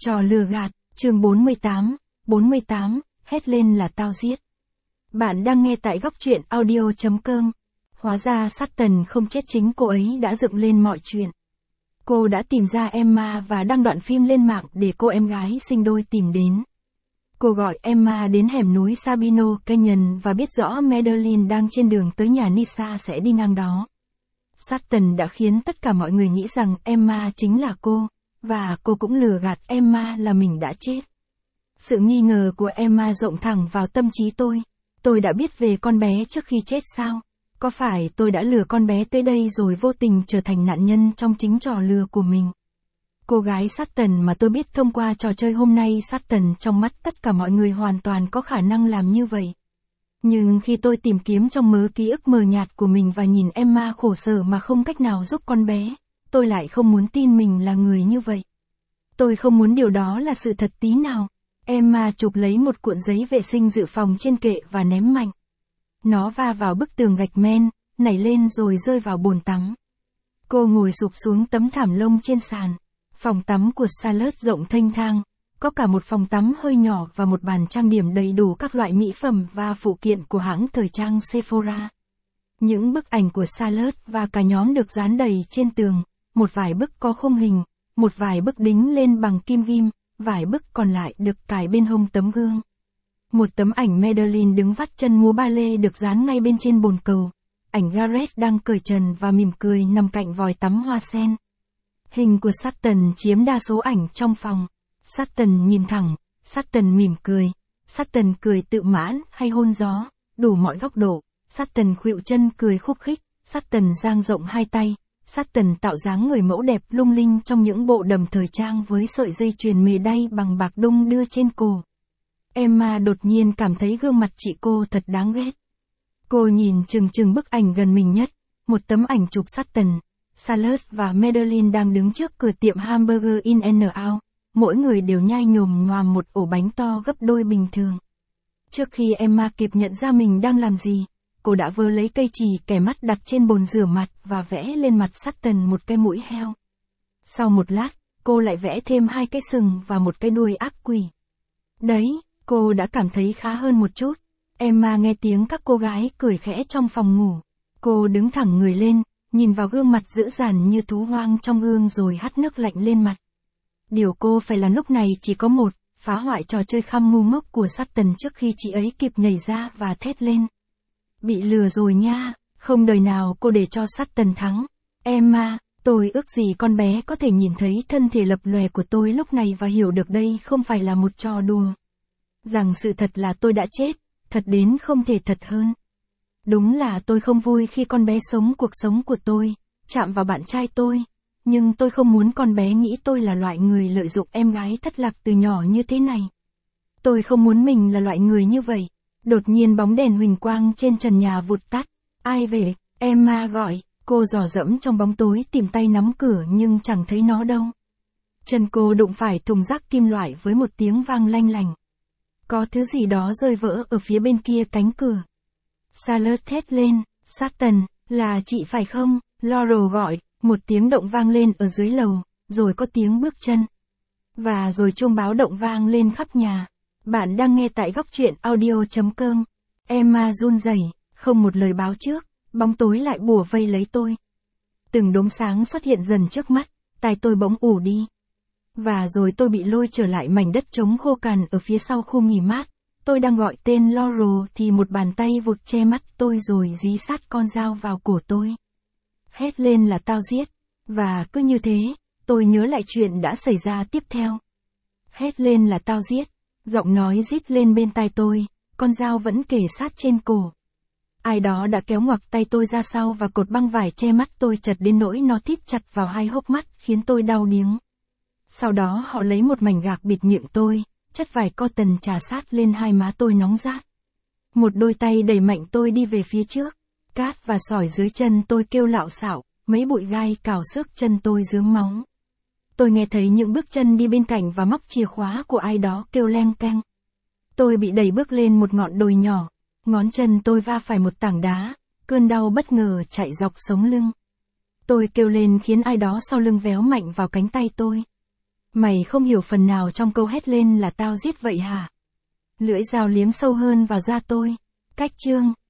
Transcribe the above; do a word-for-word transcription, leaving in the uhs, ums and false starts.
Trò lừa gạt, chương bốn mươi tám, bốn mươi tám, hét lên là tao giết. Bạn đang nghe tại góc truyện audio chấm com. Hóa ra Sutton không chết, chính cô ấy đã dựng lên mọi chuyện. Cô đã tìm ra Emma và đăng đoạn phim lên mạng để cô em gái sinh đôi tìm đến. Cô gọi Emma đến hẻm núi Sabino Canyon và biết rõ Madeline đang trên đường tới nhà Nisa sẽ đi ngang đó. Sutton đã khiến tất cả mọi người nghĩ rằng Emma chính là cô, và cô cũng lừa gạt Emma là mình đã chết. Sự nghi ngờ của Emma rộng thẳng vào tâm trí tôi. Tôi đã biết về con bé trước khi chết sao? Có phải tôi đã lừa con bé tới đây rồi vô tình trở thành nạn nhân trong chính trò lừa của mình? Cô gái Sutton mà tôi biết thông qua trò chơi hôm nay, Sutton trong mắt tất cả mọi người hoàn toàn có khả năng làm như vậy. Nhưng khi tôi tìm kiếm trong mớ ký ức mờ nhạt của mình và nhìn Emma khổ sở mà không cách nào giúp con bé, tôi lại không muốn tin mình là người như vậy. Tôi không muốn điều đó là sự thật tí nào. Emma chụp lấy một cuộn giấy vệ sinh dự phòng trên kệ và ném mạnh. Nó va vào bức tường gạch men, nảy lên rồi rơi vào bồn tắm. Cô ngồi sụp xuống tấm thảm lông trên sàn. Phòng tắm của Charlotte rộng thênh thang, có cả một phòng tắm hơi nhỏ và một bàn trang điểm đầy đủ các loại mỹ phẩm và phụ kiện của hãng thời trang Sephora. Những bức ảnh của Charlotte và cả nhóm được dán đầy trên tường, một vài bức có khung hình, một vài bức đính lên bằng kim ghim, vài bức còn lại được cài bên hông tấm gương. Một tấm ảnh Madeline đứng vắt chân múa ba lê được dán ngay bên trên bồn cầu. Ảnh Gareth đang cởi trần và mỉm cười nằm cạnh vòi tắm hoa sen. Hình của Sutton chiếm đa số ảnh trong phòng. Sutton nhìn thẳng, Sutton mỉm cười, Sutton cười tự mãn hay hôn gió, đủ mọi góc độ. Sutton khuỵu chân cười khúc khích, Sutton dang rộng hai tay, Sutton tạo dáng người mẫu đẹp lung linh trong những bộ đầm thời trang với sợi dây chuyền mề đay bằng bạc đung đưa trên cổ. Emma đột nhiên cảm thấy gương mặt chị cô thật đáng ghét. Cô nhìn chừng chừng bức ảnh gần mình nhất, một tấm ảnh chụp Sutton, Charlotte và Madeline đang đứng trước cửa tiệm hamburger In and Out, mỗi người đều nhai nhồm nhoàm một ổ bánh to gấp đôi bình thường. Trước khi Emma kịp nhận ra mình đang làm gì, cô đã vơ lấy cây chì kẻ mắt đặt trên bồn rửa mặt và vẽ lên mặt Sutton một cái mũi heo. Sau một lát, cô lại vẽ thêm hai cái sừng và một cái đuôi ác quỷ. Đấy, cô đã cảm thấy khá hơn một chút. Emma nghe tiếng các cô gái cười khẽ trong phòng ngủ. Cô đứng thẳng người lên, nhìn vào gương mặt dữ dằn như thú hoang trong gương rồi hắt nước lạnh lên mặt. Điều cô phải làm lúc này chỉ có một, phá hoại trò chơi khăm ngu ngốc của Sutton trước khi chị ấy kịp nhảy ra và thét lên. Bị lừa rồi nha, không đời nào cô để cho Sutton thắng. Emma, tôi ước gì con bé có thể nhìn thấy thân thể lập lòe của tôi lúc này và hiểu được đây không phải là một trò đùa. Rằng sự thật là tôi đã chết, thật đến không thể thật hơn. Đúng là tôi không vui khi con bé sống cuộc sống của tôi, chạm vào bạn trai tôi, nhưng tôi không muốn con bé nghĩ tôi là loại người lợi dụng em gái thất lạc từ nhỏ như thế này. Tôi không muốn mình là loại người như vậy. Đột nhiên bóng đèn huỳnh quang trên trần nhà vụt tắt. Ai về? Emma gọi. Cô dò dẫm trong bóng tối tìm tay nắm cửa nhưng chẳng thấy nó đâu. Chân cô đụng phải thùng rác kim loại với một tiếng vang lanh lành. Có thứ gì đó rơi vỡ ở phía bên kia cánh cửa. Charlotte thét lên. Sutton, là chị phải không? Laurel gọi. Một tiếng động vang lên ở dưới lầu, rồi có tiếng bước chân. Và rồi chuông báo động vang lên khắp nhà. Bạn đang nghe tại góc truyện audio chấm com. Emma run rẩy, không một lời báo trước, bóng tối lại bủa vây lấy tôi. Từng đốm sáng xuất hiện dần trước mắt, tai tôi bỗng ù đi. Và rồi tôi bị lôi trở lại mảnh đất trống khô cằn ở phía sau khu nghỉ mát. Tôi đang gọi tên Laurel thì một bàn tay vụt che mắt tôi rồi dí sát con dao vào cổ tôi. Hét lên là tao giết. Và cứ như thế, tôi nhớ lại chuyện đã xảy ra tiếp theo. Hét lên là tao giết. Giọng nói rít lên bên tai tôi, con dao vẫn kề sát trên cổ. Ai đó đã kéo ngoặc tay tôi ra sau và cột băng vải che mắt tôi chật đến nỗi nó thít chặt vào hai hốc mắt khiến tôi đau điếng. Sau đó họ lấy một mảnh gạc bịt miệng tôi, chất vải cotton chà sát lên hai má tôi nóng rát. Một đôi tay đẩy mạnh tôi đi về phía trước, cát và sỏi dưới chân tôi kêu lạo xạo, mấy bụi gai cào xước chân tôi rướm máu. Tôi nghe thấy những bước chân đi bên cạnh và móc chìa khóa của ai đó kêu leng keng. Tôi bị đẩy bước lên một ngọn đồi nhỏ, ngón chân tôi va phải một tảng đá, cơn đau bất ngờ chạy dọc sống lưng. Tôi kêu lên khiến ai đó sau lưng véo mạnh vào cánh tay tôi. Mày không hiểu phần nào trong câu hét lên là tao giết vậy hả? Lưỡi dao liếm sâu hơn vào da tôi. Cách chương.